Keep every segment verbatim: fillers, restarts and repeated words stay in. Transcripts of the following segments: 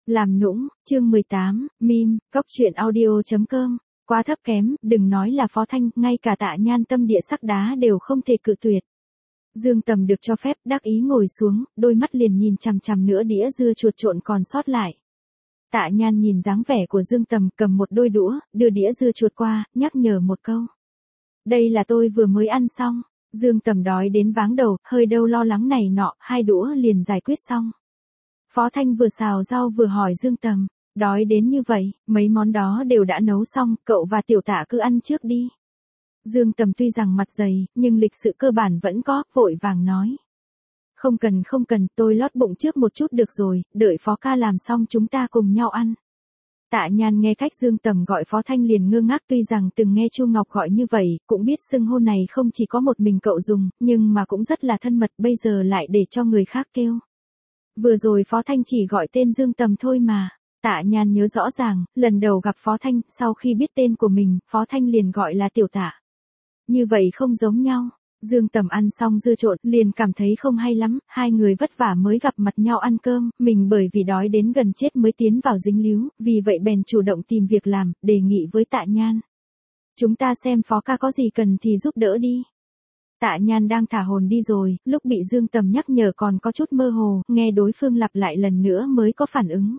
Làm nũng, chương mười tám, meme, cóc truyện audio chấm com, quá thấp kém, đừng nói là Phó Thanh, ngay cả Tạ Nhan tâm địa sắc đá đều không thể cự tuyệt. Dương Tầm được cho phép đắc ý ngồi xuống, đôi mắt liền nhìn chằm chằm nửa đĩa dưa chuột trộn còn sót lại. Tạ Nhan nhìn dáng vẻ của Dương Tầm cầm một đôi đũa, đưa đĩa dưa chuột qua, nhắc nhở một câu. Đây là tôi vừa mới ăn xong. Dương Tầm đói đến váng đầu, hơi đâu lo lắng này nọ, hai đũa liền giải quyết xong. Phó Thanh vừa xào rau vừa hỏi Dương Tầm, đói đến như vậy, mấy món đó đều đã nấu xong, cậu và Tiểu Tạ cứ ăn trước đi. Dương Tầm tuy rằng mặt dày, nhưng lịch sự cơ bản vẫn có, vội vàng nói. Không cần không cần, tôi lót bụng trước một chút được rồi, đợi Phó ca làm xong chúng ta cùng nhau ăn. Tạ Nhan nghe cách Dương Tầm gọi Phó Thanh liền ngơ ngác, tuy rằng từng nghe Chu Ngọc gọi như vậy, cũng biết xưng hô này không chỉ có một mình cậu dùng, nhưng mà cũng rất là thân mật, bây giờ lại để cho người khác kêu. Vừa rồi Phó Thanh chỉ gọi tên Dương Tầm thôi mà. Tạ Nhan nhớ rõ ràng, lần đầu gặp Phó Thanh, sau khi biết tên của mình, Phó Thanh liền gọi là Tiểu Tạ. Như vậy không giống nhau. Dương Tầm ăn xong dưa trộn, liền cảm thấy không hay lắm, hai người vất vả mới gặp mặt nhau ăn cơm, mình bởi vì đói đến gần chết mới tiến vào dính líu, vì vậy bèn chủ động tìm việc làm, đề nghị với Tạ Nhan. Chúng ta xem Phó ca có gì cần thì giúp đỡ đi. Tạ Nhan đang thả hồn đi rồi, lúc bị Dương Tầm nhắc nhở còn có chút mơ hồ, nghe đối phương lặp lại lần nữa mới có phản ứng.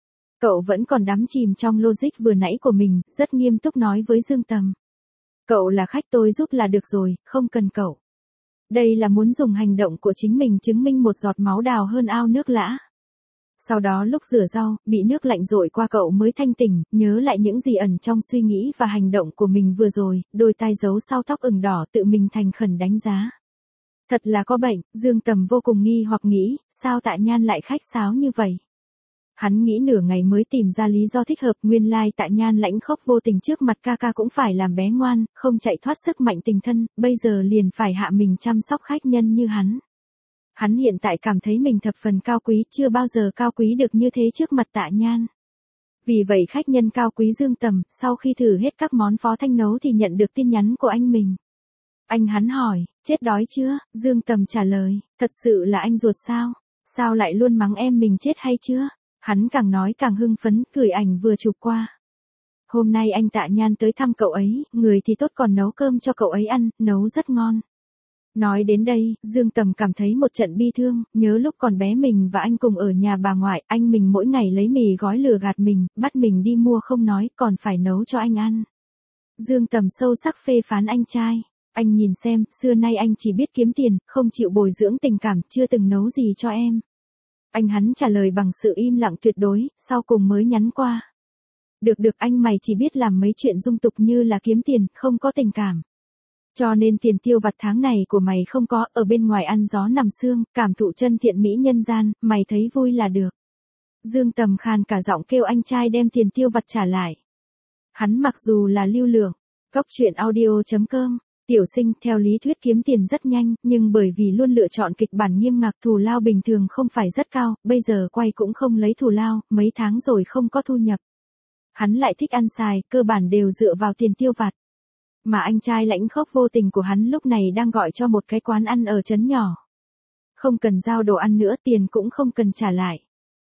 Cậu vẫn còn đắm chìm trong logic vừa nãy của mình, rất nghiêm túc nói với Dương Tầm. Cậu là khách tôi giúp là được rồi, không cần cậu. Đây là muốn dùng hành động của chính mình chứng minh một giọt máu đào hơn ao nước lã. Sau đó lúc rửa rau, bị nước lạnh dội qua cậu mới thanh tỉnh, nhớ lại những gì ẩn trong suy nghĩ và hành động của mình vừa rồi, đôi tai giấu sau tóc ửng đỏ tự mình thành khẩn đánh giá. Thật là có bệnh, Dương Tầm vô cùng nghi hoặc nghĩ, sao Tạ Nhan lại khách sáo như vậy? Hắn nghĩ nửa ngày mới tìm ra lý do thích hợp, nguyên lai Tạ Nhan lãnh khốc vô tình trước mặt ca ca cũng phải làm bé ngoan, không chạy thoát sức mạnh tình thân, bây giờ liền phải hạ mình chăm sóc khách nhân như hắn. Hắn hiện tại cảm thấy mình thập phần cao quý, chưa bao giờ cao quý được như thế trước mặt Tạ Nhan. Vì vậy khách nhân cao quý Dương Tầm, sau khi thử hết các món Phó Thanh nấu thì nhận được tin nhắn của anh mình. Anh hắn hỏi, chết đói chưa? Dương Tầm trả lời, thật sự là anh ruột sao? Sao lại luôn mắng em mình chết hay chưa? Hắn càng nói càng hưng phấn, gửi ảnh vừa chụp qua. Hôm nay anh Tạ Nhan tới thăm cậu ấy, người thì tốt còn nấu cơm cho cậu ấy ăn, nấu rất ngon. Nói đến đây, Dương Tầm cảm thấy một trận bi thương, nhớ lúc còn bé mình và anh cùng ở nhà bà ngoại, anh mình mỗi ngày lấy mì gói lừa gạt mình, bắt mình đi mua không nói, còn phải nấu cho anh ăn. Dương Tầm sâu sắc phê phán anh trai. Anh nhìn xem, xưa nay anh chỉ biết kiếm tiền, không chịu bồi dưỡng tình cảm, chưa từng nấu gì cho em. Anh hắn trả lời bằng sự im lặng tuyệt đối, sau cùng mới nhắn qua. Được được, anh mày chỉ biết làm mấy chuyện dung tục như là kiếm tiền, không có tình cảm. Cho nên tiền tiêu vặt tháng này của mày không có, ở bên ngoài ăn gió nằm sương, cảm thụ chân thiện mỹ nhân gian, mày thấy vui là được. Dương Tầm khàn cả giọng kêu anh trai đem tiền tiêu vặt trả lại. Hắn mặc dù là lưu lượng, cóc truyện audio chấm com. Tiểu Sinh, theo lý thuyết kiếm tiền rất nhanh, nhưng bởi vì luôn lựa chọn kịch bản nghiêm ngặt, thù lao bình thường không phải rất cao, bây giờ quay cũng không lấy thù lao, mấy tháng rồi không có thu nhập. Hắn lại thích ăn xài, cơ bản đều dựa vào tiền tiêu vặt. Mà anh trai lãnh khốc vô tình của hắn lúc này đang gọi cho một cái quán ăn ở trấn nhỏ. Không cần giao đồ ăn nữa, tiền cũng không cần trả lại.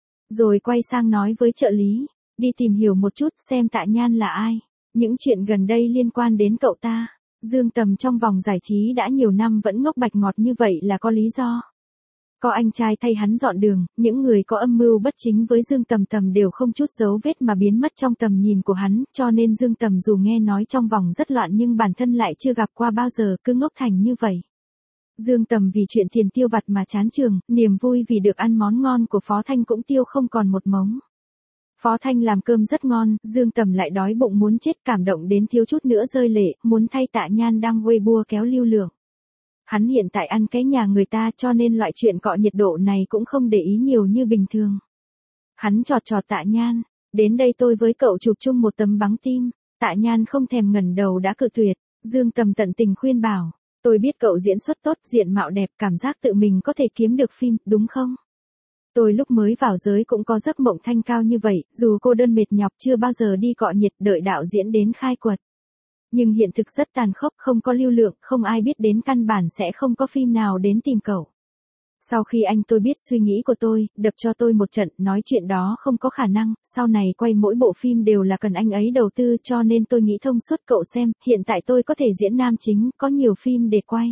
Rồi quay sang nói với trợ lý, đi tìm hiểu một chút xem Tạ Nhan là ai. Những chuyện gần đây liên quan đến cậu ta. Dương Tầm trong vòng giải trí đã nhiều năm vẫn ngốc bạch ngọt như vậy là có lý do. Có anh trai thay hắn dọn đường, những người có âm mưu bất chính với Dương Tầm Tầm đều không chút dấu vết mà biến mất trong tầm nhìn của hắn, cho nên Dương Tầm dù nghe nói trong vòng rất loạn nhưng bản thân lại chưa gặp qua bao giờ, cứ ngốc thành như vậy. Dương Tầm vì chuyện tiền tiêu vặt mà chán trường, niềm vui vì được ăn món ngon của Phó Thanh cũng tiêu không còn một mống. Phó Thanh làm cơm rất ngon, Dương Tầm lại đói bụng muốn chết, cảm động đến thiếu chút nữa rơi lệ, muốn thay Tạ Nhan đang Weibo kéo lưu lượng. Hắn hiện tại ăn cái nhà người ta cho nên loại chuyện cọ nhiệt độ này cũng không để ý nhiều như bình thường. Hắn chọt chọt Tạ Nhan, đến đây tôi với cậu chụp chung một tấm bắn tim. Tạ Nhan không thèm ngẩng đầu đã cự tuyệt. Dương Tầm tận tình khuyên bảo, tôi biết cậu diễn xuất tốt, diện mạo đẹp, cảm giác tự mình có thể kiếm được phim, đúng không? Tôi lúc mới vào giới cũng có giấc mộng thanh cao như vậy, dù cô đơn mệt nhọc chưa bao giờ đi cọ nhiệt đợi đạo diễn đến khai quật. Nhưng hiện thực rất tàn khốc, không có lưu lượng, không ai biết đến, căn bản sẽ không có phim nào đến tìm cậu. Sau khi anh tôi biết suy nghĩ của tôi, đập cho tôi một trận, nói chuyện đó không có khả năng, sau này quay mỗi bộ phim đều là cần anh ấy đầu tư, cho nên tôi nghĩ thông suốt cậu xem, hiện tại tôi có thể diễn nam chính, có nhiều phim để quay.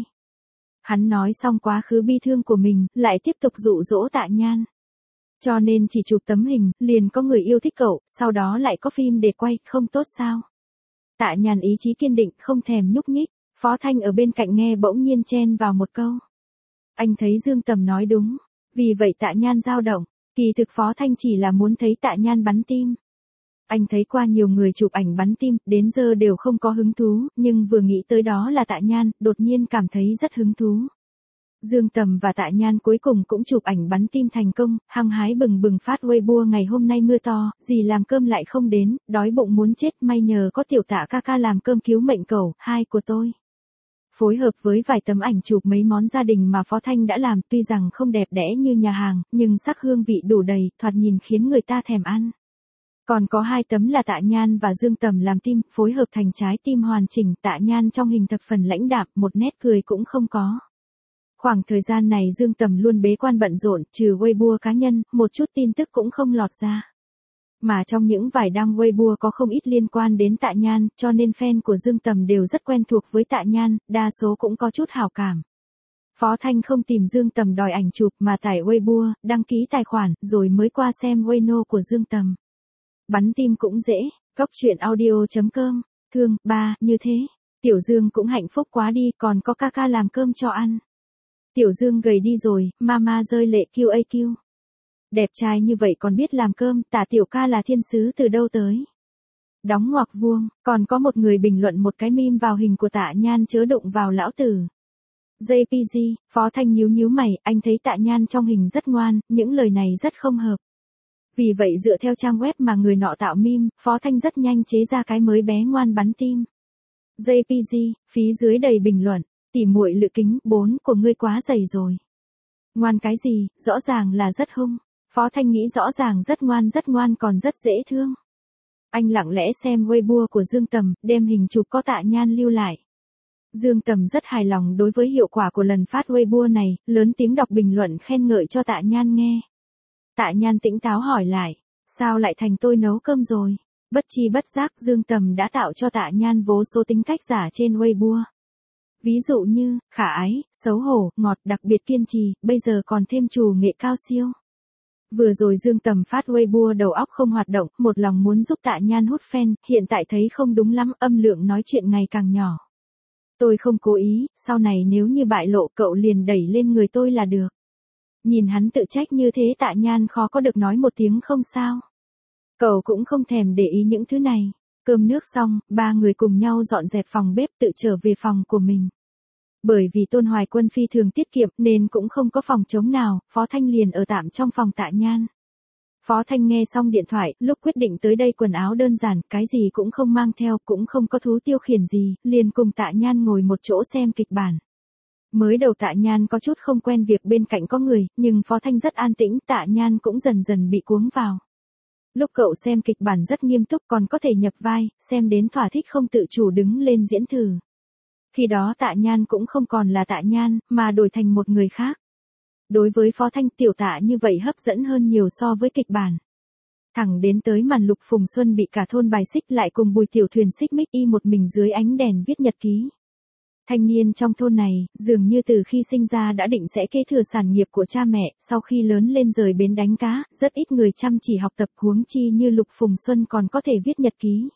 Hắn nói xong quá khứ bi thương của mình, lại tiếp tục dụ dỗ Tạ Nhan. Cho nên chỉ chụp tấm hình, liền có người yêu thích cậu, sau đó lại có phim để quay, không tốt sao? Tạ Nhan ý chí kiên định, không thèm nhúc nhích. Phó Thanh ở bên cạnh nghe bỗng nhiên chen vào một câu. Anh thấy Dương Tầm nói đúng, vì vậy Tạ Nhan dao động, kỳ thực Phó Thanh chỉ là muốn thấy Tạ Nhan bắn tim. Anh thấy qua nhiều người chụp ảnh bắn tim, đến giờ đều không có hứng thú, nhưng vừa nghĩ tới đó là Tạ Nhan, đột nhiên cảm thấy rất hứng thú. Dương Tầm và Tạ Nhan cuối cùng cũng chụp ảnh bắn tim thành công, hăng hái bừng bừng phát Weibo ngày hôm nay mưa to, dì làm cơm lại không đến, đói bụng muốn chết, may nhờ có tiểu Tạ ca ca làm cơm cứu mệnh cẩu, hai của tôi. Phối hợp với vài tấm ảnh chụp mấy món gia đình mà Phó Thanh đã làm, tuy rằng không đẹp đẽ như nhà hàng, nhưng sắc hương vị đủ đầy, thoạt nhìn khiến người ta thèm ăn. Còn có hai tấm là Tạ Nhan và Dương Tầm làm tim, phối hợp thành trái tim hoàn chỉnh, Tạ Nhan trong hình thập phần lãnh đạm, một nét cười cũng không có. Khoảng thời gian này Dương Tầm luôn bế quan bận rộn, trừ Weibo cá nhân, một chút tin tức cũng không lọt ra. Mà trong những vài đăng Weibo có không ít liên quan đến Tạ Nhan, cho nên fan của Dương Tầm đều rất quen thuộc với Tạ Nhan, đa số cũng có chút hảo cảm. Phó Thanh không tìm Dương Tầm đòi ảnh chụp mà tải Weibo, đăng ký tài khoản, rồi mới qua xem Weibo của Dương Tầm. Bắn tim cũng dễ, góc truyện audio chấm com, thương, ba, như thế. Tiểu Dương cũng hạnh phúc quá đi, còn có ca ca làm cơm cho ăn. Tiểu Dương gầy đi rồi, mama rơi lệ kiu a kiu. Đẹp trai như vậy còn biết làm cơm, Tả tiểu ca là thiên sứ từ đâu tới. Đóng ngoặc vuông, còn có một người bình luận một cái meme vào hình của Tạ Nhan chớ đụng vào lão tử. jê pê giê, Phó Thanh nhíu nhíu mày, anh thấy Tạ Nhan trong hình rất ngoan, những lời này rất không hợp. Vì vậy dựa theo trang web mà người nọ tạo meme, Phó Thanh rất nhanh chế ra cái mới bé ngoan bắn tim. jê pê giê, phía dưới đầy bình luận, tỉ muội lự kính, bốn của ngươi quá dày rồi. Ngoan cái gì, rõ ràng là rất hung. Phó Thanh nghĩ rõ ràng rất ngoan rất ngoan còn rất dễ thương. Anh lặng lẽ xem Weibo của Dương Tầm, đem hình chụp có Tạ Nhan lưu lại. Dương Tầm rất hài lòng đối với hiệu quả của lần phát Weibo này, lớn tiếng đọc bình luận khen ngợi cho Tạ Nhan nghe. Tạ Nhan tỉnh táo hỏi lại, sao lại thành tôi nấu cơm rồi? Bất chi bất giác Dương Tầm đã tạo cho Tạ Nhan vô số tính cách giả trên Weibo. Ví dụ như, khả ái, xấu hổ, ngọt, đặc biệt kiên trì, bây giờ còn thêm trù nghệ cao siêu. Vừa rồi Dương Tầm phát Weibo đầu óc không hoạt động, một lòng muốn giúp Tạ Nhan hút fan, hiện tại thấy không đúng lắm, âm lượng nói chuyện ngày càng nhỏ. Tôi không cố ý, sau này nếu như bại lộ cậu liền đẩy lên người tôi là được. Nhìn hắn tự trách như thế Tạ Nhan khó có được nói một tiếng không sao. Cậu cũng không thèm để ý những thứ này. Cơm nước xong, ba người cùng nhau dọn dẹp phòng bếp tự trở về phòng của mình. Bởi vì Tôn Hoài Quân phi thường tiết kiệm nên cũng không có phòng trống nào, Phó Thanh liền ở tạm trong phòng Tạ Nhan. Phó Thanh nghe xong điện thoại, lúc quyết định tới đây quần áo đơn giản, cái gì cũng không mang theo, cũng không có thú tiêu khiển gì, liền cùng Tạ Nhan ngồi một chỗ xem kịch bản. Mới đầu Tạ Nhan có chút không quen việc bên cạnh có người, nhưng Phó Thanh rất an tĩnh, Tạ Nhan cũng dần dần bị cuống vào. Lúc cậu xem kịch bản rất nghiêm túc còn có thể nhập vai, xem đến thỏa thích không tự chủ đứng lên diễn thử. Khi đó Tạ Nhan cũng không còn là Tạ Nhan, mà đổi thành một người khác. Đối với Phó Thanh tiểu Tạ như vậy hấp dẫn hơn nhiều so với kịch bản. Thẳng đến tới màn Lục Phùng Xuân bị cả thôn bài xích lại cùng Bùi Tiểu Thuyền xích mích y một mình dưới ánh đèn viết nhật ký. Thanh niên trong thôn này, dường như từ khi sinh ra đã định sẽ kế thừa sản nghiệp của cha mẹ, sau khi lớn lên rời bến đánh cá, rất ít người chăm chỉ học tập huống chi như Lục Phùng Xuân còn có thể viết nhật ký.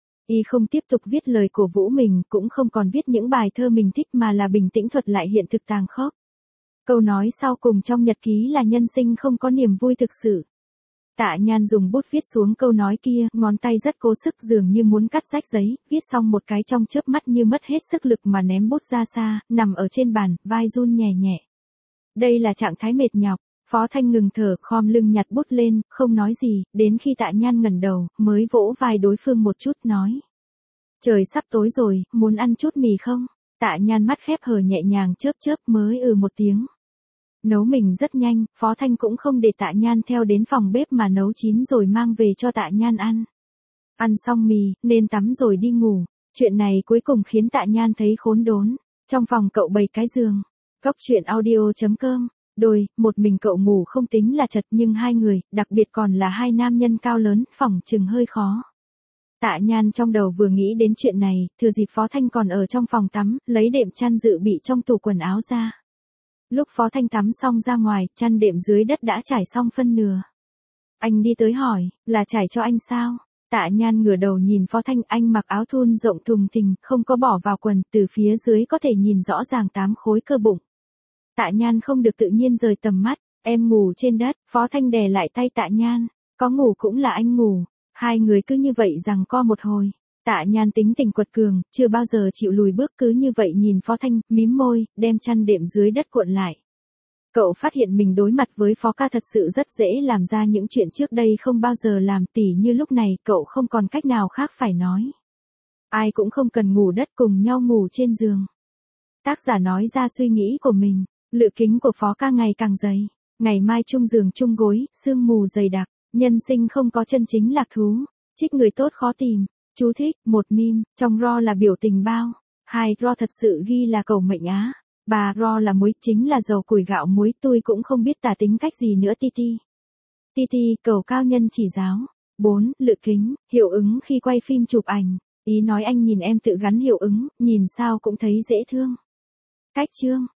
Y không tiếp tục viết lời cổ vũ mình, cũng không còn viết những bài thơ mình thích mà là bình tĩnh thuật lại hiện thực tàn khốc. Câu nói sau cùng trong nhật ký là nhân sinh không có niềm vui thực sự. Tạ Nhan dùng bút viết xuống câu nói kia, ngón tay rất cố sức dường như muốn cắt rách giấy, viết xong một cái trong chớp mắt như mất hết sức lực mà ném bút ra xa, nằm ở trên bàn, vai run nhẹ nhẹ. Đây là trạng thái mệt nhọc, Phó Thanh ngừng thở, khom lưng nhặt bút lên, không nói gì, đến khi Tạ Nhan ngẩng đầu, mới vỗ vai đối phương một chút nói. Trời sắp tối rồi, muốn ăn chút mì không? Tạ Nhan mắt khép hờ nhẹ nhàng chớp chớp mới ừ một tiếng. Nấu mình rất nhanh, Phó Thanh cũng không để Tạ Nhan theo đến phòng bếp mà nấu chín rồi mang về cho Tạ Nhan ăn. Ăn xong mì, nên tắm rồi đi ngủ. Chuyện này cuối cùng khiến Tạ Nhan thấy khốn đốn. Trong phòng cậu bày cái giường. Góc truyện audio chấm com Đôi, một mình cậu ngủ không tính là chật nhưng hai người, đặc biệt còn là hai nam nhân cao lớn, phỏng chừng hơi khó. Tạ Nhan trong đầu vừa nghĩ đến chuyện này, thừa dịp Phó Thanh còn ở trong phòng tắm, lấy đệm chăn dự bị trong tủ quần áo ra. Lúc Phó Thanh tắm xong ra ngoài, chăn đệm dưới đất đã trải xong phân nửa. Anh đi tới hỏi, là trải cho anh sao? Tạ Nhan ngửa đầu nhìn Phó Thanh, anh mặc áo thun rộng thùng thình, không có bỏ vào quần, từ phía dưới có thể nhìn rõ ràng tám khối cơ bụng. Tạ Nhan không được tự nhiên rời tầm mắt, em ngủ trên đất, Phó Thanh đè lại tay Tạ Nhan, có ngủ cũng là anh ngủ, hai người cứ như vậy giằng co một hồi. Tạ Nhan tính tình quật cường, chưa bao giờ chịu lùi bước, cứ như vậy nhìn Phó Thanh, mím môi, đem chăn đệm dưới đất cuộn lại. Cậu phát hiện mình đối mặt với Phó ca thật sự rất dễ làm ra những chuyện trước đây không bao giờ làm, tỉ như lúc này cậu không còn cách nào khác phải nói. Ai cũng không cần ngủ đất, cùng nhau ngủ trên giường. Tác giả nói ra suy nghĩ của mình, lựa kính của Phó ca ngày càng dày. Ngày mai chung giường chung gối, sương mù dày đặc, nhân sinh không có chân chính lạc thú, trích người tốt khó tìm. Chú thích, một meme, trong ro là biểu tình bao, hai ro thật sự ghi là cầu mệnh á, ba ro là muối, chính là dầu củi gạo muối, tôi cũng không biết tả tính cách gì nữa ti ti. Ti ti, cầu cao nhân chỉ giáo. bốn. Lựa kính, hiệu ứng khi quay phim chụp ảnh, ý nói anh nhìn em tự gắn hiệu ứng, nhìn sao cũng thấy dễ thương. Cách chương.